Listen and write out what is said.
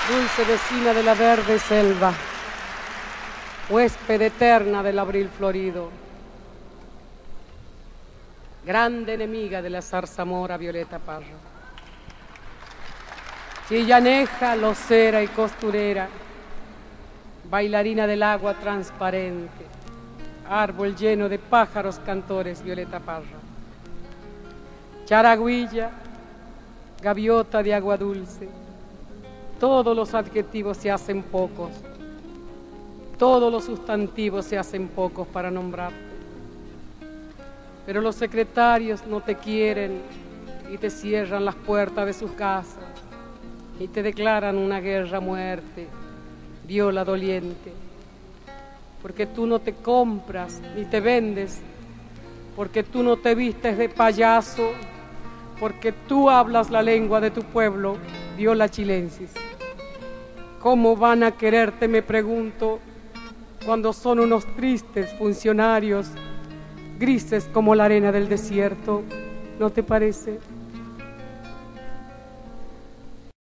dulce vecina de la verde selva, huésped eterna del abril florido, grande enemiga de la zarzamora Violeta Parra. Chillaneja, locera y costurera, bailarina del agua transparente, árbol lleno de pájaros cantores Violeta Parra. Charagüilla, gaviota de agua dulce, todos los adjetivos se hacen pocos, todos los sustantivos se hacen pocos para nombrarte. Pero los secretarios no te quieren y te cierran las puertas de sus casas y te declaran una guerra a muerte, viola doliente, porque tú no te compras ni te vendes, porque tú no te vistes de payaso, porque tú hablas la lengua de tu pueblo, viola chilensis. ¿Cómo van a quererte, me pregunto, cuando son unos tristes funcionarios, grises como la arena del desierto? ¿No te parece?